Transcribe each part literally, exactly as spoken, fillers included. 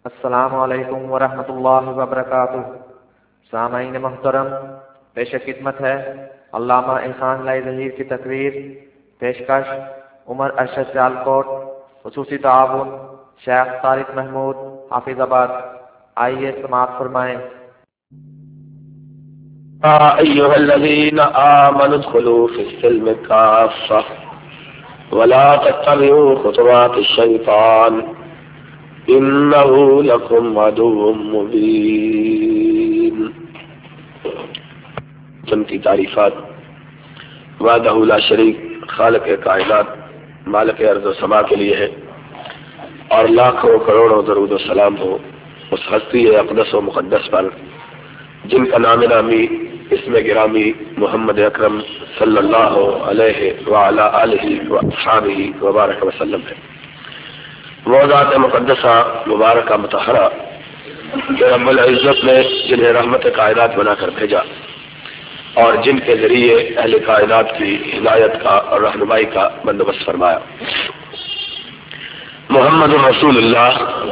السلام علیکم ورحمۃ اللہ وبرکاتہ۔ سامعین محترم، پیش خدمت ہے علامہ احسان لائی ظہیر کی تقریر۔ پیشکش عمر ارشد سیالکوٹ، خصوصی تعاون شیخ طارق محمود حافظ آباد۔ آئیے سماعت فرمائیں۔ یا ایھا الذین آمنوا ادخلوا فی السلم کافۃ ولا تتبعوا خطوات الشیطان انہ لکم عدو مبین۔ جن کی تعریفات وحدہ لا شریک خالق کائنات مالک ارض و سما کے لیے ہے، اور لاکھوں کروڑوں درود و سلام ہو اس ہستی اقدس و مقدس پر جن کا نام نامی اسم گرامی محمد اکرم صلی اللہ علیہ وعلی آلہ واصحابہ وبارک وسلم ہے۔ وہ ذات مقدسہ مبارکہ مطہرہ کہ رب العزت نے جنہیں رحمت کائنات بنا کر بھیجا اور جن کے ذریعے اہل کائنات کی ہدایت کا اور رہنمائی کا بندوبست فرمایا۔ محمد رسول اللہ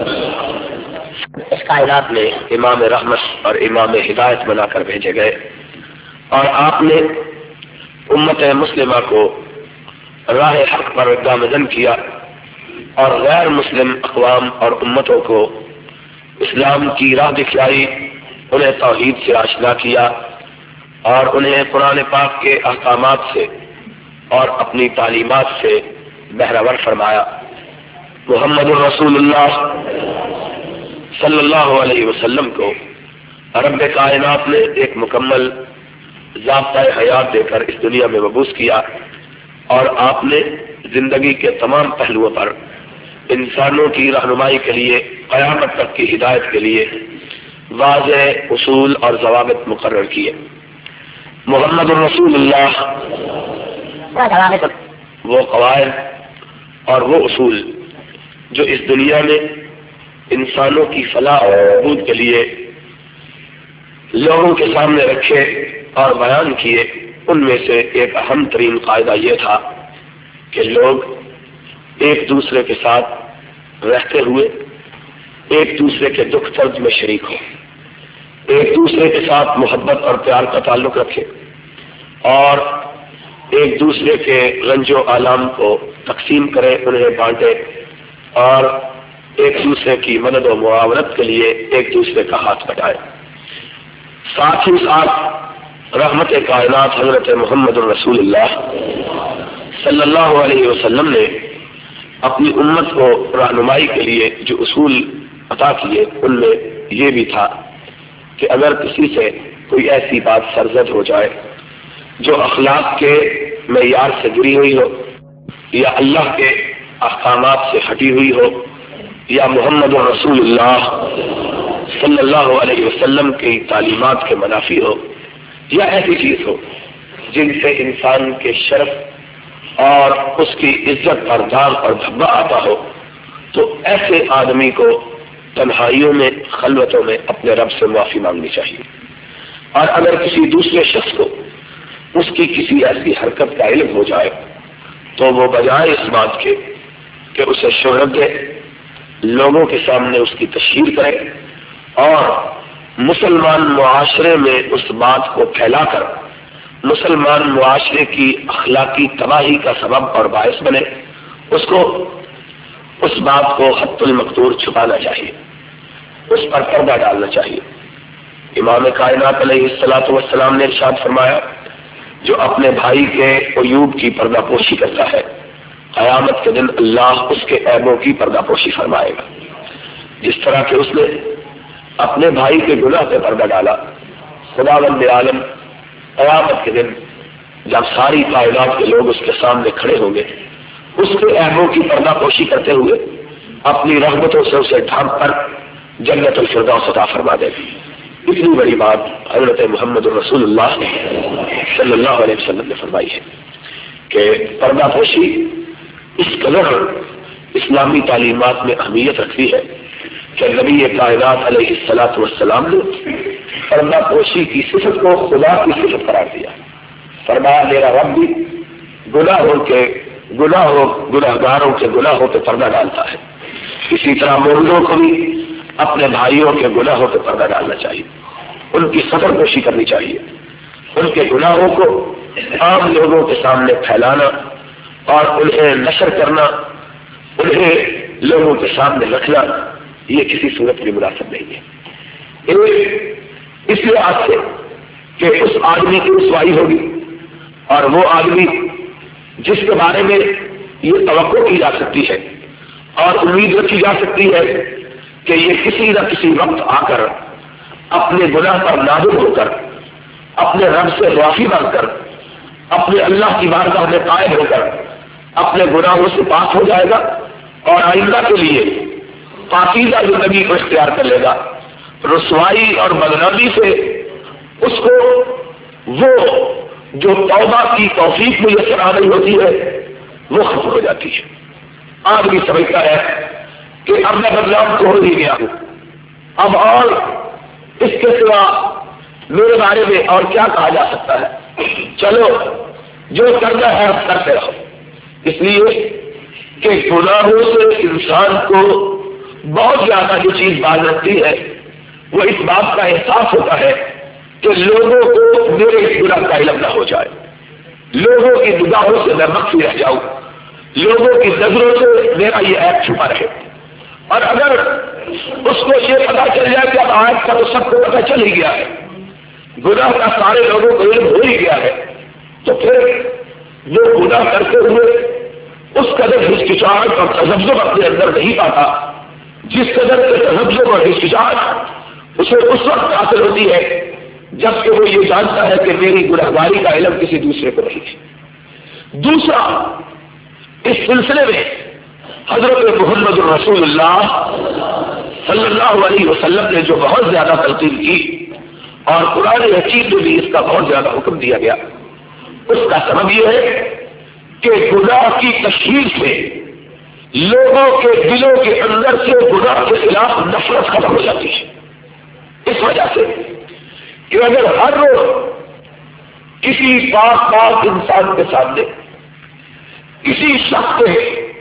اس کائنات میں امام رحمت اور امام ہدایت بنا کر بھیجے گئے، اور آپ نے امت مسلمہ کو راہ حق پر گامزن کیا اور غیر مسلم اقوام اور امتوں کو اسلام کی راہ دکھلائی، انہیں توحید سے آشنا کیا اور انہیں قرآن پاک کے احکامات سے اور اپنی تعلیمات سے بہرور فرمایا۔ محمد رسول اللہ صلی اللہ علیہ وسلم کو رب کائنات نے ایک مکمل ضابطۂ حیات دے کر اس دنیا میں مبعوث کیا، اور آپ نے زندگی کے تمام پہلوؤں پر انسانوں کی رہنمائی کے لیے قیامت تک کی ہدایت کے لیے واضح اصول اور ضوابط مقرر کیے۔ محمد رسول اللہ وہ قواعد اور وہ اصول جو اس دنیا میں انسانوں کی فلاح اور بہبود کے لیے لوگوں کے سامنے رکھے اور بیان کیے، ان میں سے ایک اہم ترین قاعدہ یہ تھا کہ لوگ ایک دوسرے کے ساتھ رہتے ہوئے ایک دوسرے کے دکھ درد میں شریک ہوں، ایک دوسرے کے ساتھ محبت اور پیار کا تعلق رکھے، اور ایک دوسرے کے رنج و آلام کو تقسیم کرے، انہیں بانٹے، اور ایک دوسرے کی مدد و معاونت کے لیے ایک دوسرے کا ہاتھ بٹائے۔ ساتھ ہی ساتھ رحمت کائنات حضرت محمد رسول اللہ صلی اللہ علیہ وسلم نے اپنی امت کو رہنمائی کے لیے جو اصول عطا کیے، ان میں یہ بھی تھا کہ اگر کسی سے کوئی ایسی بات سرزد ہو جائے جو اخلاق کے معیار سے جڑی ہوئی ہو، یا اللہ کے احکامات سے ہٹی ہوئی ہو، یا محمد رسول اللہ صلی اللہ علیہ وسلم کی تعلیمات کے منافی ہو، یا ایسی چیز ہو جن سے انسان کے شرف اور اس کی عزت پر داغ اور دھبا آتا ہو، تو ایسے آدمی کو تنہائیوں میں خلوتوں میں اپنے رب سے معافی مانگنی چاہیے۔ اور اگر کسی دوسرے شخص کو اس کی کسی ایسی حرکت کا علم ہو جائے تو وہ بجائے اس بات کے کہ اسے شہرت دے، لوگوں کے سامنے اس کی تشہیر کرے اور مسلمان معاشرے میں اس بات کو پھیلا کر مسلمان معاشرے کی اخلاقی تباہی کا سبب اور باعث بنے، اس کو اس بات کو حت المقدور چھپانا چاہیے، اس پر پردہ ڈالنا چاہیے۔ امام کائنات علیہ الصلوۃ والسلام نے ارشاد فرمایا، جو اپنے بھائی کے عیوب کی پردہ پوشی کرتا ہے، قیامت کے دن اللہ اس کے عیبوں کی پردہ پوشی فرمائے گا۔ جس طرح کہ اس نے اپنے بھائی کے گناہ پہ پردہ ڈالا، خداوند عالم قیامت کے دن جب ساری کائنات کے لوگ اس کے سامنے کھڑے ہوں گے، اس کے عیبوں کی پردہ پوشی کرتے ہوئے اپنی رحمتوں سے اسے ڈھانپ کر جنت الفردوس عطا فرما دے گی۔ اتنی بڑی بات حضرت محمد رسول اللہ صلی اللہ علیہ وسلم نے فرمائی ہے کہ پردہ پوشی اس قدر اسلامی تعلیمات میں اہمیت رکھتی ہے کہ نبی کائنات علیہ الصلوۃ والسلام نے پردہ پوشی کی صفت کو خدا کی صفت قرار دیا۔ فرمایا میرا رب بھی گناہوں کے گناہوں گناہگاروں کے گناہوں پہ پردہ ڈالتا ہے، اسی طرح مومنوں کو بھی اپنے بھائیوں کے گناہوں پہ پردہ ڈالنا چاہیے، ان کی سفر پوشی کرنی چاہیے، ان کے گناہوں کو عام لوگوں کے سامنے پھیلانا اور انہیں نشر کرنا، انہیں لوگوں کے سامنے رکھنا، یہ کسی صورت میں مناسب نہیں ہے۔ ایک اس لحاظ سے کہ اس آدمی کی رسوائی ہوگی، اور وہ آدمی جس کے بارے میں یہ توقع کی جا سکتی ہے اور امید رکھی جا سکتی ہے کہ یہ کسی نہ کسی وقت آ کر اپنے گناہ پر نادم ہو کر اپنے رب سے معافی مانگ کر اپنے اللہ کی بارگاہ میں قائم ہو کر اپنے گناہوں سے پاک ہو جائے گا اور آئندہ کے لیے پاکیزہ زندگی کو اختیار کر لے گا، رسوائی اور بدنامی سے اس کو وہ جو توبہ کی توفیق میسر آ رہی ہوتی ہے وہ ختم ہو جاتی ہے۔ آدمی سمجھتا ہے کہ اب میں بدلاؤ کو ہو ہی گیا ہوں، اب اور اس کے سوا میرے بارے میں اور کیا کہا جا سکتا ہے، چلو جو کرنا ہے اب کرتے رہو۔ اس لیے کہ گناہوں سے انسان کو بہت زیادہ جو چیز باز رکھتی ہے وہ اس بات کا احساس ہوتا ہے کہ لوگوں کو میرے اس گناہ کا علم نہ ہو جائے، لوگوں کی نگاہوں سے میں مخفی رہ جاؤں، لوگوں کی نظروں سے میرا یہ عیب چھپا رہے۔ اور اگر اس کو یہ پتا چل جائے کہ اب آج کا تو سب کو پتا چل ہی گیا ہے، گناہ کا سارے لوگوں کو علم ہو ہی گیا ہے، تو پھر وہ گناہ کرتے ہوئے اس قدر ہچکچاہٹ اور تذبذب اپنے اندر نہیں پاتا جس قدر کے تذبذب اور ہچکچاہٹ اسے اس وقت حاصل ہوتی ہے جب کہ وہ یہ جانتا ہے کہ میری گنہگاری کا علم کسی دوسرے کو نہیں ہے۔ دوسرا، اس سلسلے میں حضرت محمد رسول اللہ صلی اللہ علیہ وسلم نے جو بہت زیادہ تلقین کی اور قرآن حکیم میں بھی اس کا بہت زیادہ حکم دیا گیا، اس کا سبب یہ ہے کہ گناہ کی تشہیر سے لوگوں کے دلوں کے اندر سے گناہ کے خلاف نفرت ختم ہو جاتی ہے۔ اس وجہ سے کہ اگر ہر روز کسی پاک پاک انسان کے سامنے کسی شخص کے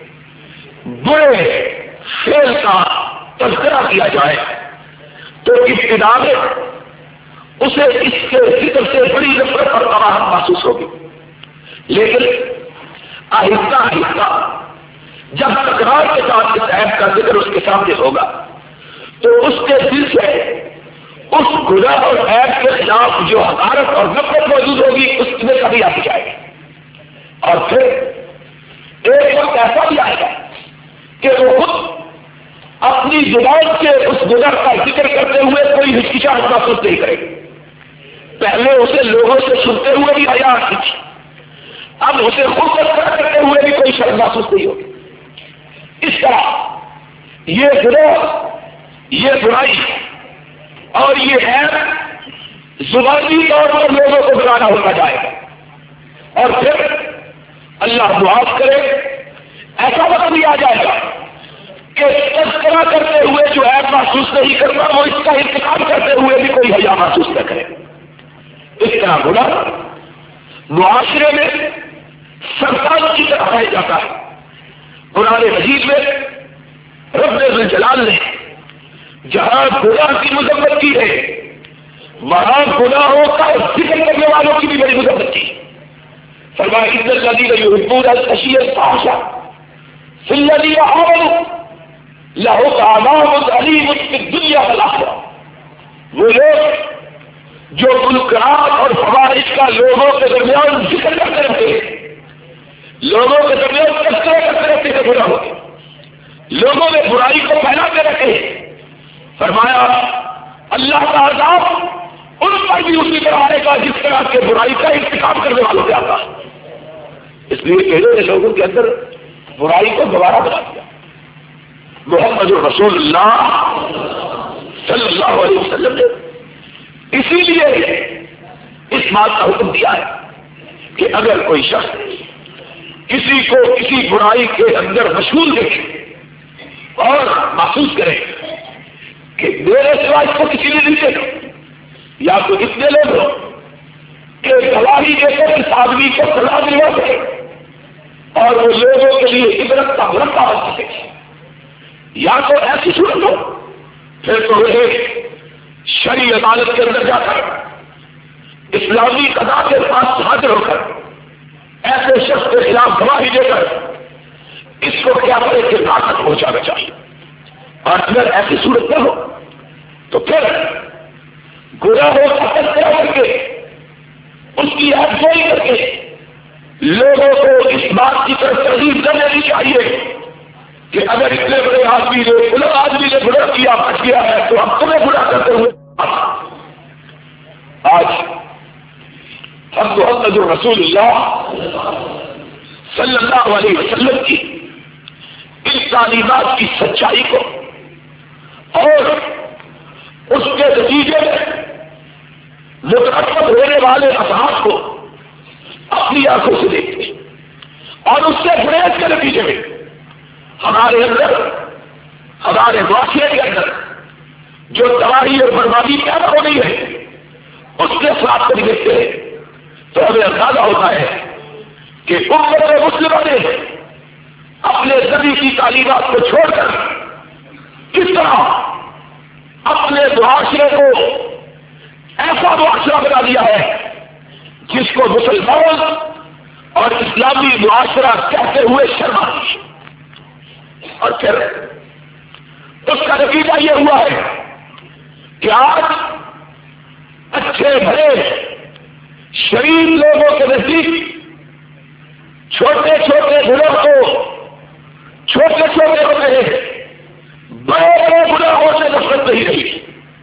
برے فعل کا تذکرہ کیا جائے تو ابتدا میں اسے اس کے ذکر سے بڑی نفرت اور کراہت محسوس ہوگی، لیکن آہستہ آہستہ جب تکرار کے ساتھ اس عیب کا ذکر اس کے سامنے ہوگا تو اس کے دل سے اس گناہ اور عیب کے خلاف جو حقارت اور نفرت موجود ہوگی اس میں کبھی آتی جائے گی، اور پھر ایک وقت ایسا بھی آئے گا کہ وہ خود اپنی زبان سے اس گناہ کا ذکر کرتے ہوئے کوئی ہچکچاہٹ محسوس نہیں کرے گی۔ پہلے اسے لوگوں سے سنتے ہوئے بھی حیا آتی تھی، اب اسے خود تذکرہ کرتے ہوئے بھی کوئی شرم محسوس نہیں ہوگی۔ اس طرح یہ گناہ، یہ برائی اور یہ عیب زبانی طور پر لوگوں کو بلانا ہوتا جائے گا، اور پھر اللہ معاف کرے ایسا وقت بھی آ جائے گا کہ تذکرہ کرتے ہوئے جو عیب محسوس نہیں کرتا وہ اس کا انتقام کرتے ہوئے بھی کوئی حیا محسوس نہ کرے۔ اس طرح گناہ معاشرے میں سرطان کی طرح پایا جاتا ہے۔ قرآن مجید میں رب ذوالجلال نے جہاں گناہ کی مذمت کی ہے وہاں گناہوں کا ذکر کرنے والوں کی بھی بڑی مذمت کی۔ فرمایا ان الذین یحبون الفحش الفاحشہ فی الذین آمنوا لهم عذاب علیم فی الدنیا والآخرہ، وہ لوگ جو منکرات اور فواحش کا لوگوں کے درمیان ذکر کرتے رہتے ہیں، لوگوں کے درمیان تذکرہ کرتے رہتے ہیں گناہوں کے، لوگوں میں برائی کو پھیلاتے رہتے ہیں، فرمایا اللہ کا عذاب ان پر بھی اسی طرح آئے گا جس طرح کے برائی کا انتخاب کرنے والوں پہ آتا ہے۔ اس لیے کہ انہوں نے لوگوں کے اندر برائی کو دوبارہ بنا دیا۔ محمد رسول اللہ صلی اللہ علیہ وسلم نے اسی لیے اس بات کا حکم دیا ہے کہ اگر کوئی شخص کسی کو کسی برائی کے اندر مشغول دیکھے اور محسوس کرے کہ میرے سوا اس کو کسی نے نہیں دیکھا، یا تو اتنے لوگ ہو کہ گواہی دے کر اس آدمی کو سزا دلوا سکے اور وہ لوگوں کے لیے عبرت کا مرتبہ بن سکے، یا تو ایسی صورت ہو پھر تو انہیں شرعی عدالت کے اندر جا کر اسلامی قضا کے پاس حاضر ہو کر ایسے شخص کے خلاف گواہی دے کر اس کو کیا کرے کہ طاقت پہنچانا چاہیے. اور اگر ایسی صورت نہ ہو تو پھر گناہوں کا تذکرہ کر کے اس کی افزائی کر کے لوگوں کو اس بات کی طرف ترغیب نہ دینی چاہیے کہ اگر اتنے بڑے آدمی نے فلاں آدمی نے گناہ کیا بچ گیا ہے تو ہم تمہیں گناہ کرتے ہوئے. آج ہم محمد رسول اللہ صلی اللہ علیہ وسلم کی ان تعلیمات کی سچائی کو اور اس کے نتیجے میں مترتب ہونے والے اثرات کو اپنی آنکھوں سے دیکھتے ہیں اور اس سے گریز کے نتیجے میں ہمارے اندر ہمارے معاشرے کے اندر جو تباہی اور بربادی پیدا ہو رہی ہے اس کے ساتھ کو دیکھتے ہیں تو ہمیں اندازہ ہوتا ہے کہ امت مسلمہ نے اپنے نبی کی تعلیمات کو چھوڑ کر کس طرح اپنے معاشرے کو ایسا معاشرہ بنا دیا ہے جس کو مسلمان اور اسلامی معاشرہ کہتے ہوئے شرما. اور پھر اس کا نتیجہ یہ ہوا ہے کہ آج اچھے بھلے شریف لوگوں کے نزدیک چھوٹے چھوٹے گناہ کو چھوٹے چھوٹے ہوتے ہیں, بڑے بڑے گناہوں سے نفرت نہیں رہی.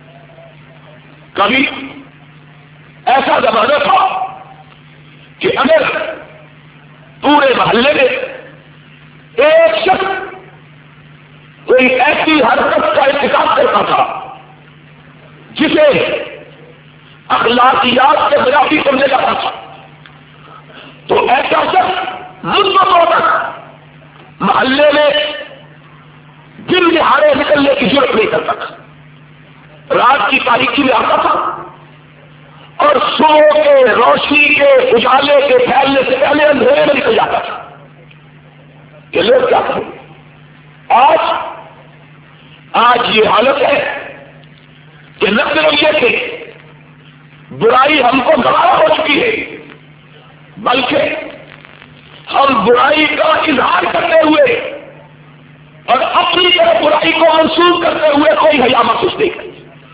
کبھی ایسا زمانہ تھا کہ اگر پورے محلے میں ایک شخص کوئی ایسی حرکت کا ارتکاب کرتا تھا جسے اخلاقیات کے خلافی سمجھا جاتا تھا تو ایسا شخص مدتوں تک محلے میں دن دہاڑے نکلنے کی ضرورت نہیں کرتا تھا. رات کی تاریکی میں آتا تھا اور صبح کے روشنی کے اجالے کے پھیلنے سے پہلے اندھیرے میں نکل جاتا تھا. کہ لوگ کیا کریں؟ آج آج یہ حالت ہے کہ نہ صرف یہ کہ برائی ہم کو گوارا ہو چکی ہے بلکہ ہم برائی کا اظہار کرتے ہوئے اور اپنی طرف برائی کو منسوخ کرتے ہوئے کوئی حیا محسوس نہیں کرتے.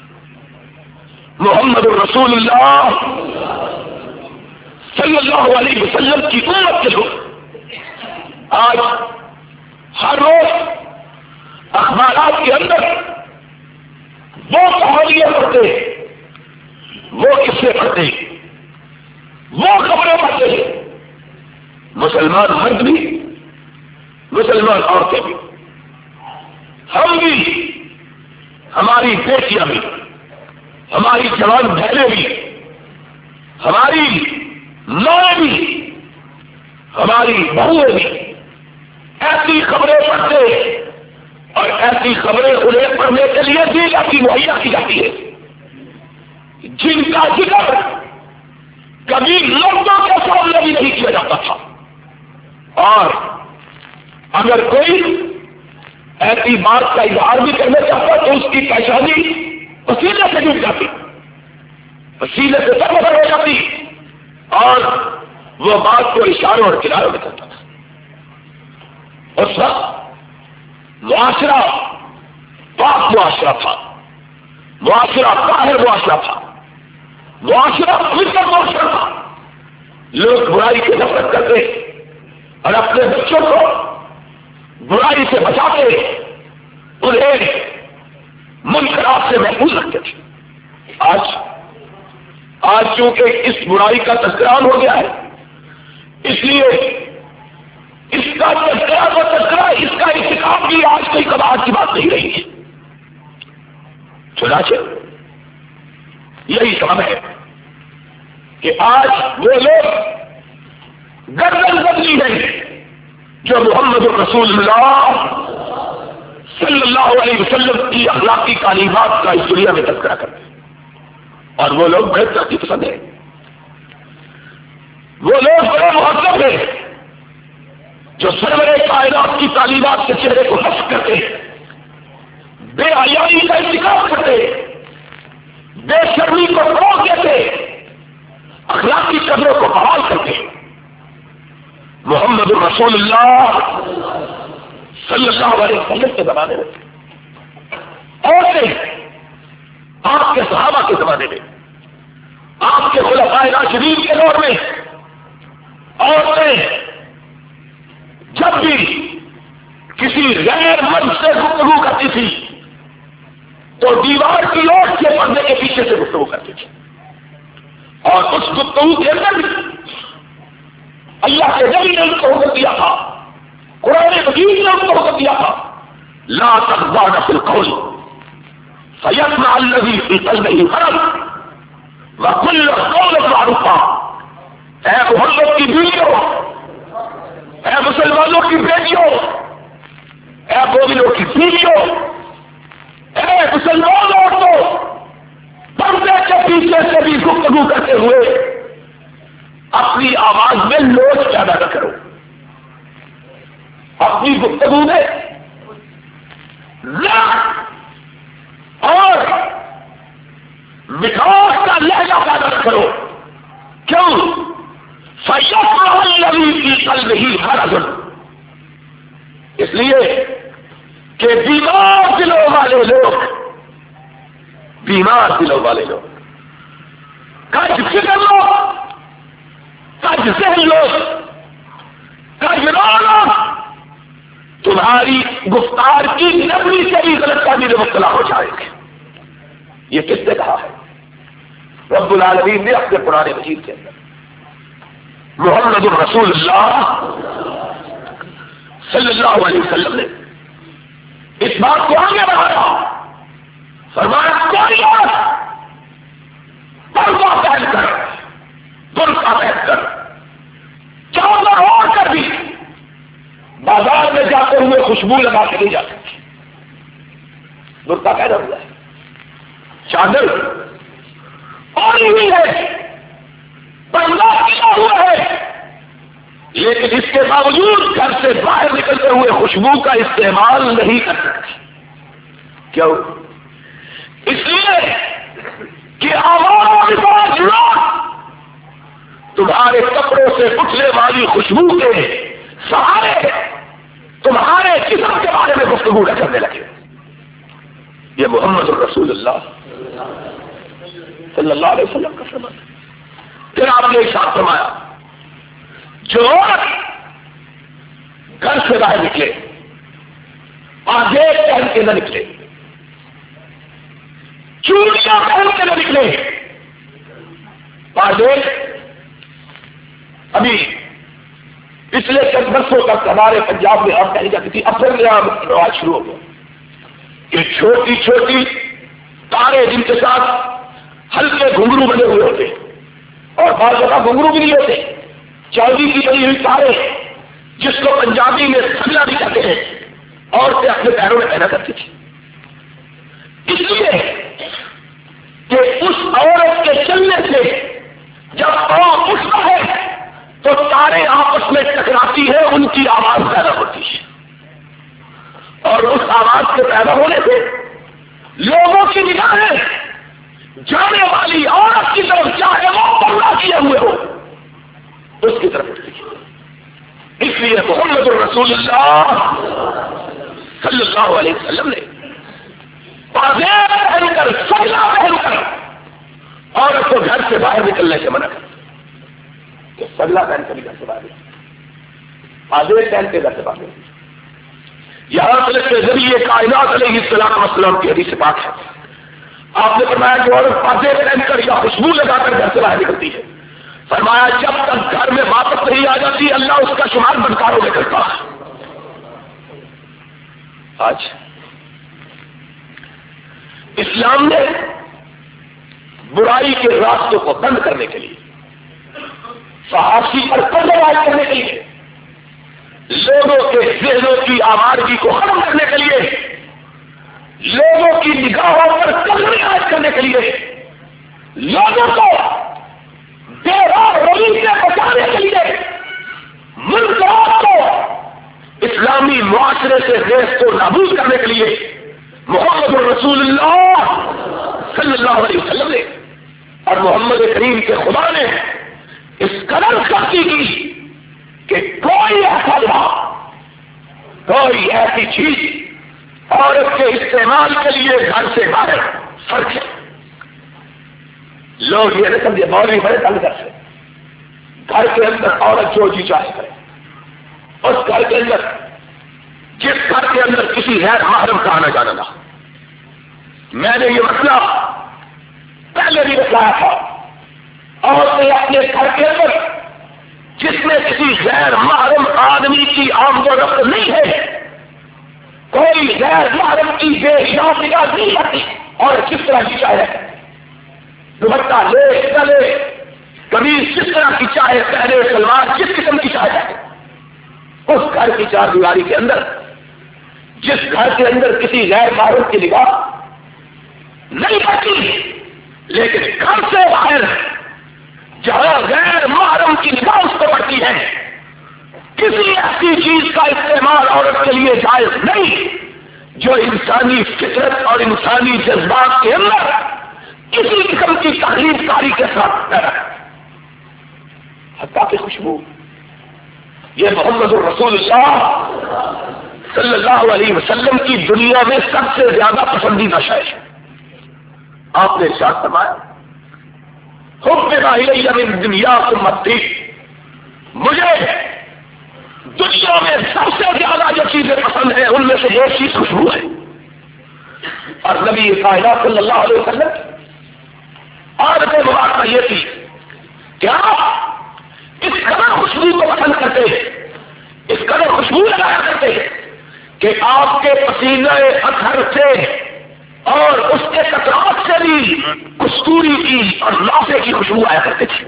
محمد رسول اللہ صلی اللہ علیہ وسلم کی امت کے لوگ آج ہر روز اخبارات کے اندر وہ کہانیاں پڑھتے ہیں, وہ قصے پڑھتے ہیں, وہ خبریں پڑھتے ہیں. مسلمان مرد بھی مسلمان عورتیں بھی, ہم بھی, ہماری بیٹیاں بھی, ہماری جوان بہنیں بھی, ہماری مائیں بھی, ہماری بہویں بھی ایسی خبریں پڑھتے اور ایسی خبریں انہیں پڑھنے کے لیے دی جاتی مہیا کی جاتی ہے جن کا ذکر کبھی لوگوں کے سامنے بھی نہیں کیا جاتا تھا. اور اگر کوئی ایسی بات کا اظہار بھی کرنا چاہتا تو اس کی پریشانی وسیلے سے ڈوب جاتی, وسیلے سے سب بدل ہو جاتی اور وہ بات کو اشاروں اور کناروں میں کرتا تھا. اس وقت معاشرہ پاک معاشرہ تھا, معاشرہ طاہر معاشرہ تھا, معاشرہ پوچھا معاشرہ تھا. لوگ برائی کی نفرت کرتے اور اپنے بچوں کو برائی سے بچاتے انہیں منکرات سے محفوظ رکھتے تھے. آج آج چونکہ اس برائی کا تذکرہ ہو گیا ہے اس لیے اس کا تذکرہ کا تذکرہ اس کا ارتکاب بھی آج کوئی کباہت کی بات نہیں رہی ہے. چنانچہ یہی سبب ہے کہ آج وہ لوگ گردن بدلی ہے جو محمد رسول اللہ صلی اللہ علیہ وسلم کی اخلاقی تعلیمات کا اس دنیا میں تذکرہ کرتے ہیں. اور وہ لوگ بڑے ترقی پسند ہیں, وہ لوگ بڑے مہذب ہیں جو سرور کائنات کی تعلیمات کے چہرے کو حفظ کرتے ہیں, بے حیائی کا ارتکاب کرتے، بے شرمی کو فروغ دیتے، اخلاقی قدروں کو بحال کرتے. محمد رسول اللہ صلی اللہ علیہ وسلم کے زمانے میں عورتیں، آپ کے صحابہ کے زمانے میں، آپ کے خلفائے راشدین کے دور میں عورتیں جب بھی کسی غیر مرد سے گفتگو کرتی تھی تو دیوار کی اوٹ کے پردے کے پیچھے سے گفتگو کرتی تھی، اور اس گفتگو کے اندر بھی اللہ کے نبی نے ان کو حکم دیا تھا، قرآن مجید نے ان کو حکم دیا تھا، لا تخضعن فی القول فیطمع الذی فی قلبہ مرض وقلن قولا معروفا. اے محمد کی بیویوں، اے مسلمانوں کی بیٹیوں، اے مومنوں کی بیویوں، اے مسلمان عورتوں، پردے کے پیچھے سے بھی گفتگو کرتے ہوئے اپنی آواز میں لوچ پیدا نہ کرو، اپنی گفتگو میں ذوق اور مٹھاس کا لہجہ پیدا نہ کرو. کیوں؟ فَيَطْمَعَ الَّذِي فِي قَلْبِهِ مَرَضٌ، اس لیے کہ بیمار دلوں والے لوگ، بیمار دلوں والے لوگ، کج فکر لوگ، کج ذہن لوگ، کج لوگ تمہاری گفتار کی نرمی سے بھی غلط فہمی میں مبتلا ہو جائیں گے. یہ کس نے کہا ہے؟ رب العالمین نے اپنے قرآن مجید کے اندر محمد الرسول اللہ صلی اللہ علیہ وسلم نے اس بات کو آگے بڑھایا، فرمایا کوئی بات پردہ پہن کر، برقع پہن کر، چادر اوڑھ کر بھی بازار میں جاتے ہوئے خوشبو لگا کے نہیں جا سکتی. برقع پہنا ہوا ہے، چادر اوڑھی ہوئی ہے، پردہ کیا ہوا ہے، لیکن اس کے باوجود گھر سے باہر نکلتے ہوئے خوشبو کا استعمال نہیں کر سکتی. کیوں؟ اس لیے کہ آواز تمہارے کپڑوں سے اٹھنے والی خوشبو کے سہارے تمہارے جسم کے بارے میں گفتگو نہ کرنے لگے. یہ محمد الرسول اللہ صلی اللہ علیہ وسلم کا فرمان. پھر آپ نے ارشاد فرمایا جو گھر سے باہر نکلے آگے پہن کے نہ نکلے، چوڑیاں پہن کے نہ نکلے. آگے ابھی پچھلے چند برسوں تک ہمارے پنجاب میں عام پہنی جاتی تھی، اب پھر نیا رواج شروع ہو گیا کہ چھوٹی چھوٹی تارے جن کے ساتھ ہلکے گھنگرو بنے ہوئے ہوتے اور بعض جگہ گھنگرو بھی نہیں ہوتے، چاندی کی بنی ہوئی تارے جس کو پنجابی میں سگلا بھی کہتے ہیں، عورتیں اپنے پیروں میں پہنا کرتی تھی. اس لیے کہ اس عورت کے چلنے سے جب پاؤں اٹھتا ہے تو تارے آپس میں ٹکراتی ہے، ان کی آواز پیدا ہوتی ہے، اور اس آواز کے پیدا ہونے سے لوگوں کی نگاہیں جانے والی عورت کی طرف چاہے وہ پردہ کیے ہوئے ہو اس کی طرف اٹھتی ہے. اس لیے محمد الرسول اللہ صلی اللہ علیہ وسلم نے پردے پہن کر، سگلا پہن کر عورت کو گھر سے باہر نکلنے سے منع کر، کہ سگلا پہن کر گھر سے باہر آدھے پہن کے گھر سے باہر. یہاں تک کے ذریعے کائنات علیہ السلام والسلام کی حدیث پاک ہے، آپ نے فرمایا کہ عورت پردے پہن کر یا خوشبو لگا کر گھر سے باہر نکلتی ہے، فرمایا جب تک گھر میں واپس نہیں آ جاتی اللہ اس کا شمار بدکاروں میں کرتا ہے. آج اسلام نے برائی کے راستوں کو بند کرنے کے لیے، فحاشی پر پردہ عائد کرنے کے لیے، لوگوں کے ذہنوں کی آوارگی کو ختم کرنے کے لیے، لوگوں کی نگاہوں پر کمزوری عائد کرنے کے لیے، لوگوں کو بے راہ روی سے بچانے کے لیے، منکرات کو اسلامی معاشرے سے ریس کو نابود کرنے کے لیے محمد الرسول اللہ صلی اللہ علیہ وسلم نے اور محمد کریم کے خدا نے اس قدر سختی کی کہ کوئی ایسا لباس، کوئی ایسی چیز عورت کے استعمال کے لیے گھر سے باہر فرق ہے. لوگ یہ نہ سمجھے مولوی بڑے تنگ کر سے گھر کے اندر عورت جو جی چاہے کرے. اس گھر کے اندر جس گھر کے اندر کسی غیر محرم کا آنا جانا نہ، میں نے یہ مسئلہ پہلے بھی بتایا تھا، اور میں اپنے گھر کے اندر جس میں کسی غیر محرم آدمی کی آمد و رفت نہیں ہے، کوئی غیر محرم کی بے حجاب نگاہ نہیں آتی، اور کس طرح کی چاہے دوپٹہ لے نہ لے، قمیض جس طرح کی چاہے پہلے، سلوار جس قسم کی چاہے، اس گھر کی چار دیواری کے اندر، جس گھر کے اندر کسی غیر محرم کی نگاہ نہیں پڑتی، لیکن گھر سے باہر جہاں غیر محرم کی نگاہ اس کو پڑتی ہے، کسی ایسی چیز کا استعمال عورت کے لیے جائز نہیں جو انسانی فطرت اور انسانی جذبات کے اندر کسی قسم کی تحریر کاری کے ساتھ پیدا ہے. حتیٰ کہ خوشبو، یہ محمد الرسول اللہ صلی اللہ علیہ وسلم کی دنیا میں سب سے زیادہ پسندیدہ شے ہے. آپ نے ارشاد فرمایا حبب الی من دنیاکم الطیب، مجھے دنیا میں سب سے زیادہ جو چیزیں پسند ہیں ان میں سے ایک چیز خوشبو ہے. اور نبی کائنات صلی اللہ علیہ وسلم عادت مبارکہ یہ تھی کہ آپ اس قدر خوشبو کو پسند کرتے ہیں، اس قدر خوشبو لگایا کرتے ہیں کہ آپ کے پسینے اطہر سے اور اس کے قطرات سے بھی کستوری کی اور لافے کی خوشبو آیا کرتے تھے.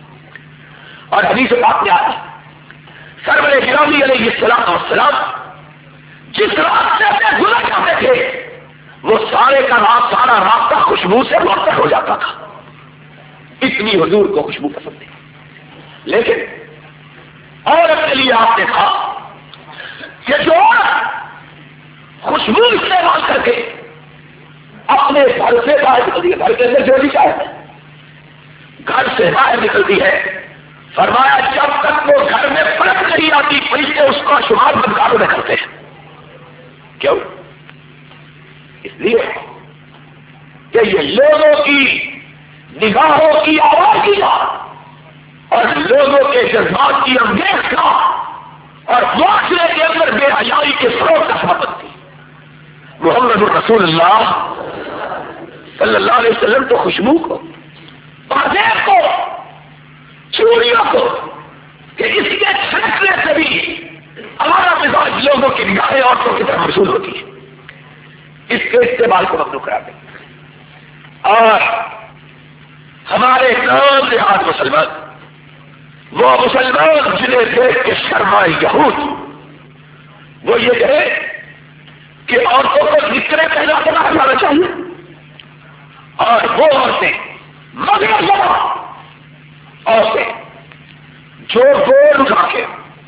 اور حدیث پاک میں آیا سرور گرامی علیہ السلام والسلام جس راستے سے گزر جاتے تھے وہ سارے کا رات سارا راستہ خوشبو سے مرتب ہو جاتا تھا، اتنی حضور کو خوشبو پسند ہے. لیکن عورت کے لیے آپ نے کہا کہ جو خوشبو استعمال کر کے اپنے گھر سے باہر نکلتی ہے، گھر کے اندر جو بھی چاہے گھر سے باہر نکلتی ہے، فرمایا جب تک وہ گھر میں پلٹ نہیں آتی فرشتے اس کا شمار بدکاروں میں کرتے ہیں. کیوں؟ اس لیے کہ یہ لوگوں کی نگاہوں کی آواز کی بات اور لوگوں کے جذبات کی انگیز کا اور معاشرے کے اندر بے حیائی کے فروغ کا سبب بنتی. محمد الرسول اللہ صلی اللہ علیہ وسلم تو خوشبو کو، پردے کو، چوریوں کو، کہ اس کے چھڑکنے سے بھی ہمارا مزاج لوگوں کی نگاہیں عورتوں کی طرف مشہور ہوتی ہے، اس کے استعمال کو ممنوع کرا دیں. اور ہمارے نام دیہات مسلمان، وہ مسلمان جنہیں دیکھ کے شرمائے یہود، وہ یہ کہے کہ عورتوں کو نکرے پہنا کے باہر لانا چاہیے، اور وہ عورتیں مگر زبا عورتیں جو بول اٹھا کے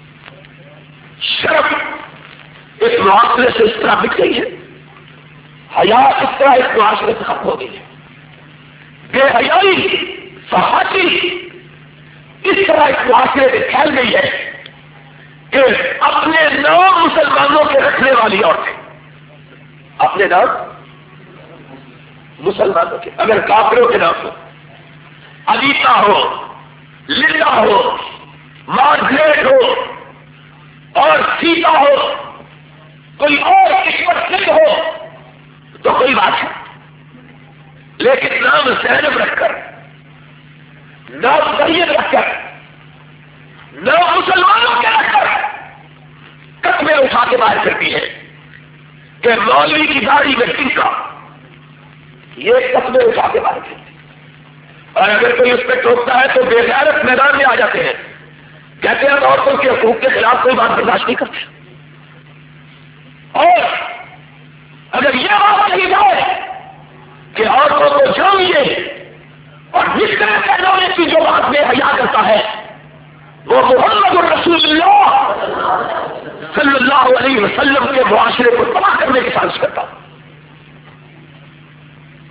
شرم اس معاشرے سے اس طرح بک گئی ہے، حیا اس طرح اس معاشرے سے ختم ہو گئی ہے، بے حیائی فحاشی اس طرح اس معاشرے میں پھیل گئی ہے کہ اپنے نام مسلمانوں کے رکھنے والی عورتیں، اپنے نام مسلمانوں کے، اگر کافروں کے نام ہو، علیتا ہو، لندا ہو، مارگریٹ ہو اور سیتا ہو، کوئی اور قسمت سنگھ ہو تو کوئی بات ہے، لیکن نام زینب رکھ کر، نام سید رکھ کر، نام مسلمانوں کے رکھ کر قدمیں اٹھا کے باہر کرتی ہے کہ مولوی کی داڑھی میں ٹنکا، یہ قدمیں اٹھا کے باہر کرتی ہے. اور اگر کوئی اس پہ ٹوکتا ہے تو بے غیرت میدان میں آ جاتے ہیں، کہتے ہیں عورتوں کے حقوق کے خلاف کوئی بات برداشت نہیں کرتے. اور اگر یہ بات کہی جائے کہ عورتوں کو جانیے اور نکلے پہنانے کی جو بات میں حیا کرتا ہے وہ محمد الرسول اللہ صلی اللہ علیہ وسلم کے معاشرے کو تباہ کرنے کی سازش کرتا.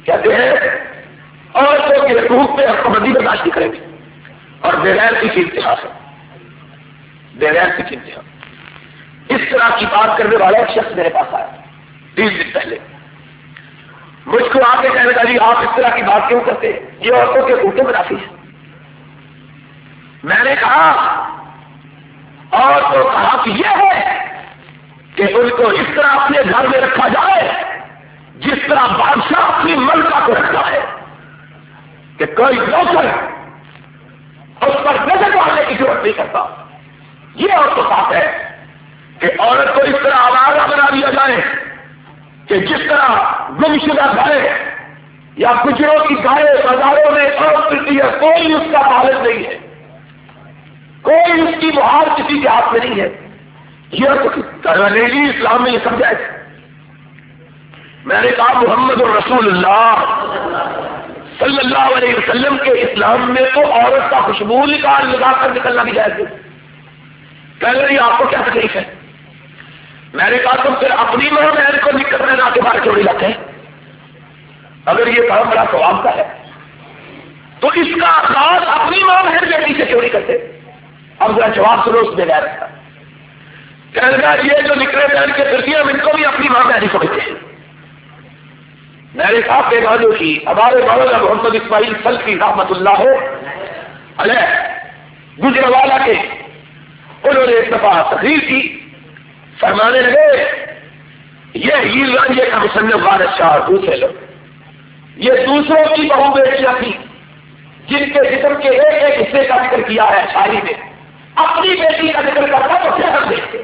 کہتے ہیں عورتوں کے حقوق پہ حقبندی برداشت نہیں کریں گے، اور بغیر کی انتہا ہے، بغیر کی انتہا۔ اس طرح کی بات کرنے والا ایک شخص میرے پاس آیا تین دن پہلے، مجھ کو آ کے کہنے لگا جی آپ اس طرح کی بات کیوں کرتے ہیں، یہ عورتوں کے حقوق میں نافی ہے۔ میں نے کہا اور تو کہا کہ یہ ہے کہ ان کو اس طرح اپنے گھر میں رکھا جائے جس طرح بادشاہ اپنی ملکہ کو رکھتا ہے، کہ کوئی نوکر اس پر نظر ڈالنے کی ضرورت نہیں کرتا۔ یہ اور تو بات ہے کہ عورت کو اس طرح آوارہ بنا دیا جائے کہ جس طرح گمشدہ گائے یا گجروں کی گائے بازاروں میں اور پھرتی ہے، کوئی اس کا مالک نہیں ہے، کوئی اس کی مہار کسی کے ہاتھ میں نہیں ہے۔ یہ تو نہیں، اسلام میں یہ سمجھا ہے۔ میں نے کہا محمد الرسول اللہ صلی اللہ علیہ وسلم کے اسلام میں تو عورت کا خوشبو نکال لگا کر نکلنا بھی جائز ہے۔ کہہ رہی آپ کو کیا تکلیف ہے؟ میں نے کہا تم پھر اپنی ماں بہن کو نکل رہنا کے بارے چوری لاتے ہیں؟ اگر یہ کام بڑا ثواب کا ہے تو اس کا آغاز اپنی ماں بہن بیٹی سے چوری کرتے۔ اب ذرا جواب سنو اس بغیر کا۔ کہنے لگا یہ جو نکلے پہن کے پھرتی ہیں ہم ان کو بھی اپنی ماں بہن سمجھتے ہیں۔ میں نے کہا پیغاموں کی ہمارے مولانا محمد اسماعیل سلفی رحمت اللہ علیہ گجرانوالہ کے، انہوں نے ایک دفعہ تقریر کی، فرمانے لگے یہ ہیر رانجھے کا مصنف وارث شاہ اور دوسرے لوگ یہ دوسروں کی بہو بیٹیاں تھیں جن کے جسم کے ایک ایک حصے کا ذکر کیا ہے شاعری میں، اپنی بیٹی کا ذکر کرتا تو کیا کر دیتے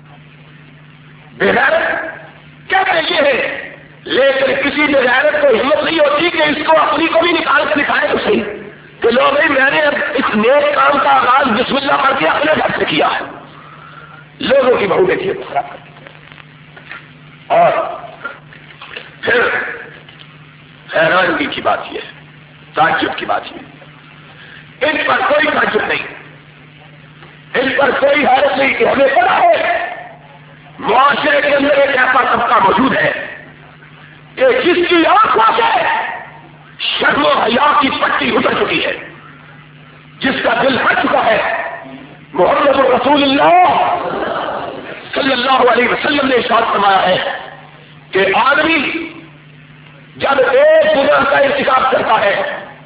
بغیرت کہتے یہ ہے، لیکن کسی بغیرت کو ہمت نہیں ہوتی کہ اس کو اپنی کو بھی نکال کے دکھائے تو صحیح کہ لو بھائی میں نے اب اس نیک کام کا آغاز بسم اللہ کر کے اپنے گھر سے کیا ہے، لوگوں کی بہو بیٹی کو خراب کر دیا۔ اور پھر حیرانگی کی بات یہ ہے، تعجب کی بات یہ ہے، ان پر کوئی تعجب نہیں، ان پر کوئی حیرت نہیں کہ ہمیں پتا ہے معاشرے کے اندر ایک ایسا طبقہ موجود ہے کہ جس کی آنکھوں سے شرم و حیا کی پٹی اتر چکی ہے، جس کا دل ہٹ چکا ہے۔ محمد رسول اللہ صلی اللہ علیہ وسلم نے ارشاد فرمایا ہے کہ آدمی جب ایک گناہ کا ارتکاب کرتا ہے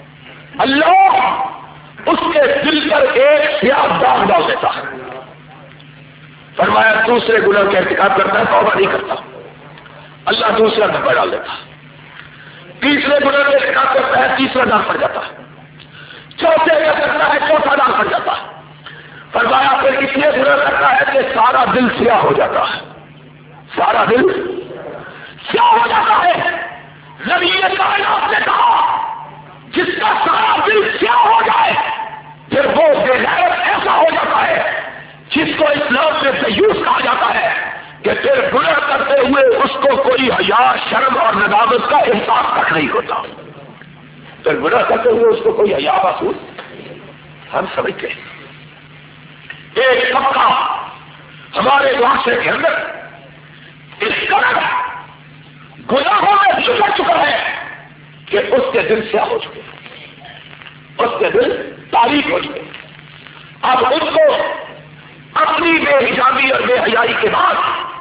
اللہ اس کے دل پر ایک سیاہ داغ ڈال دیتا ہے۔ فرمایا دوسرے گناہ کا ارتکاب کرتا ہے، توبہ نہیں کرتا، اللہ دوسرا دھبا ڈال دیتا ہے۔ تیسرے گناہ کا ارتکاب کرتا ہے، تیسرا داغ پڑ جاتا ہے۔ چوتھے کا کرتا ہے، چوتھا داغ پڑ جاتا ہے۔ فرمایا پھر اتنے گناہ کرتا ہے کہ سارا دل سیاہ ہو جاتا ہے، سارا دل سیاہ ہو جاتا ہے۔ نبی کائنات نے کہا جس کا سارا دل سیاہ ہو جائے پھر وہ بے غیرت ایسا ہو جاتا ہے جس کو اسلام میں دیوس کہا جاتا ہے کہ پھر گناہ کرتے ہوئے اس کو کوئی حیا، شرم اور ندامت کا احساس تک نہیں ہوتا۔ پھر گناہ کرتے ہوئے اس کو کوئی حیا محسوس ہم سمجھتے ہیں۔ ایک طبقہ ہمارے معاشرے کے اندر اس قدر گناہوں میں بگڑ چکا ہے کہ اس کے دل سیاہ ہو چکے، اس کے دل تاریک ہو چکے۔ اب اس کو اپنی بے حجابی اور بے حیائی کے بعد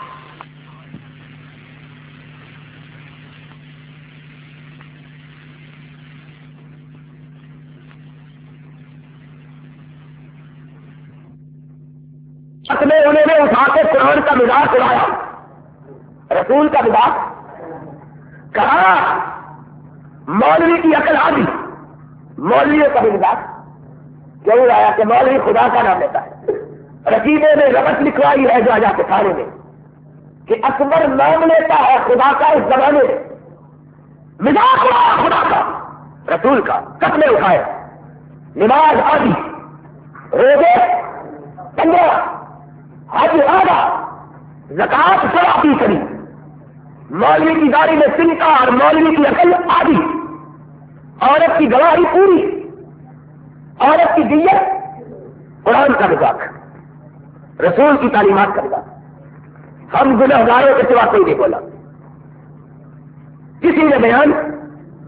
اپنے انہوں نے اٹھا کے قرآن کا مذاق اڑایا، رسول کا مذاق، کہا مولوی کی عقل آدھی، مولویوں کا بھی مذاق کیوں اڑایا کہ مولوی خدا کا نام لیتا ہے۔ رقیبے نے ربط لکھوائی ہے جا جا کے تھانے میں کہ اکبر نام لیتا ہے خدا کا اس زمانے میں، مذاق اڑایا خدا کا رسول کا، قتلے اٹھائے، نماز آدھی، روزے پندرہ، حج آدھا، زکات سراپی کری، مولوی کی داڑھی میں سنکا اور مولوی کی عقل آدھی، عورت کی گواہی پوری، عورت کی دیت، قرآن کا مذاق، رسول کی تعلیمات کا مذاق۔ ہم گنہگاروں کے سوا کوئی نہیں بولا، کسی نے بیان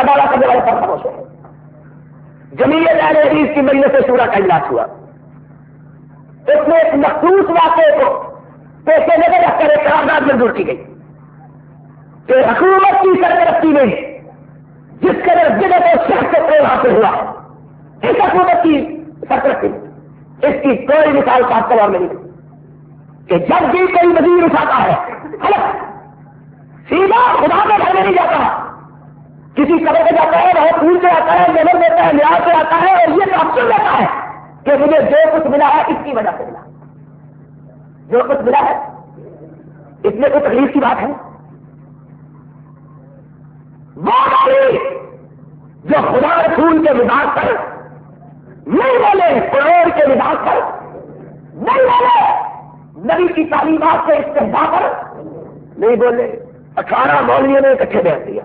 کا دعویٰ کرنے والے پر خاموش ہے. جمیعت اہل حدیث کی مجلس شورا کا اجلاس ہوا. اس میں ایک مخصوص واقعے کو پیش نظر رکھ کر ایک قرارداد منظور کی گئی کہ حکومت کی سرپرستی میں جس قدر جدت اور شخص کو حاصل ہوا اس حکومت کی سرپرستی اس کی کوئی مثال کا سوال نہیں کہ جب بھی کوئی وزیر اٹھاتا ہے حلق سیدھا خدا کے گھر میں نہیں جاتا کسی قبر پہ جاتا ہے بہت دور سے آتا ہے نظر دیتا ہے نیاز سے آتا ہے اور یہ آپشن لیتا ہے کہ مجھے جو کچھ ملا ہے اس کی وجہ سے ملا جو کچھ ملا ہے اس میں کوئی تکلیف کی بات ہے. وہ جو خدا رسول کے مزاج پر نہیں بولے قرآن کے مزاج پر نہیں بولے نبی کی تعلیمات سے استحصال پر نہیں بولے اٹھارہ مولویوں نے اکٹھے بیٹھ دیا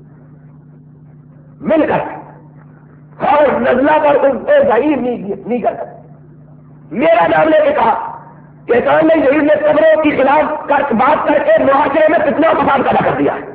مل کر اور نزلہ پر ان کو ظاہر نہیں کر سکتے. میرا نام لے کے کہا کہ کام نے ظہیر نے قبروں کی خلاف بات کر کے معاشرے میں کتنا فساد پیدا کر دیا ہے.